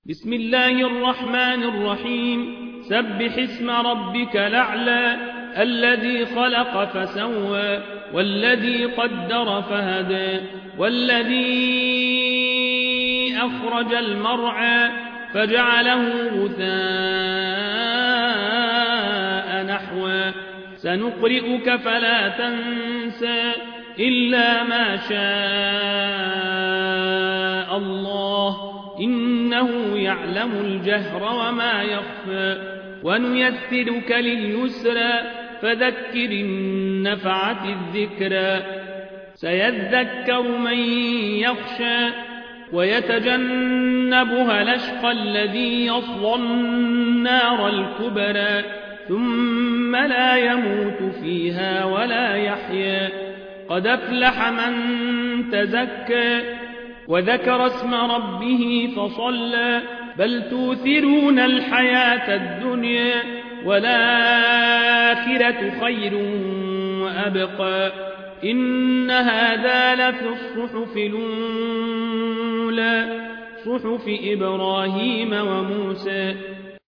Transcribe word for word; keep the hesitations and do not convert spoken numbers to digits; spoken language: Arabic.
بسم الله الرحمن الرحيم سبح اسم ربك الأعلى الذي خلق فسوى والذي قدر فهدى والذي أخرج المرعى فجعله غثاء نحوا سنقرئك فلا تنسى إلا ما شاء الله إنه يعلم الجهر وما يخفى ونيسرك لليسرى فذكر إن نفعت الذكرى سيذكر من يخشى ويتجنبها الأشقى الذي يصلى النار الكبرى ثم لا يموت فيها ولا يحيا قد أفلح من تزكى وذكر اسم ربه فصلى بل توثرون الحياة الدنيا والآخرة خير وأبقى إن هذا لفي الصحف الأولى صحف إبراهيم وموسى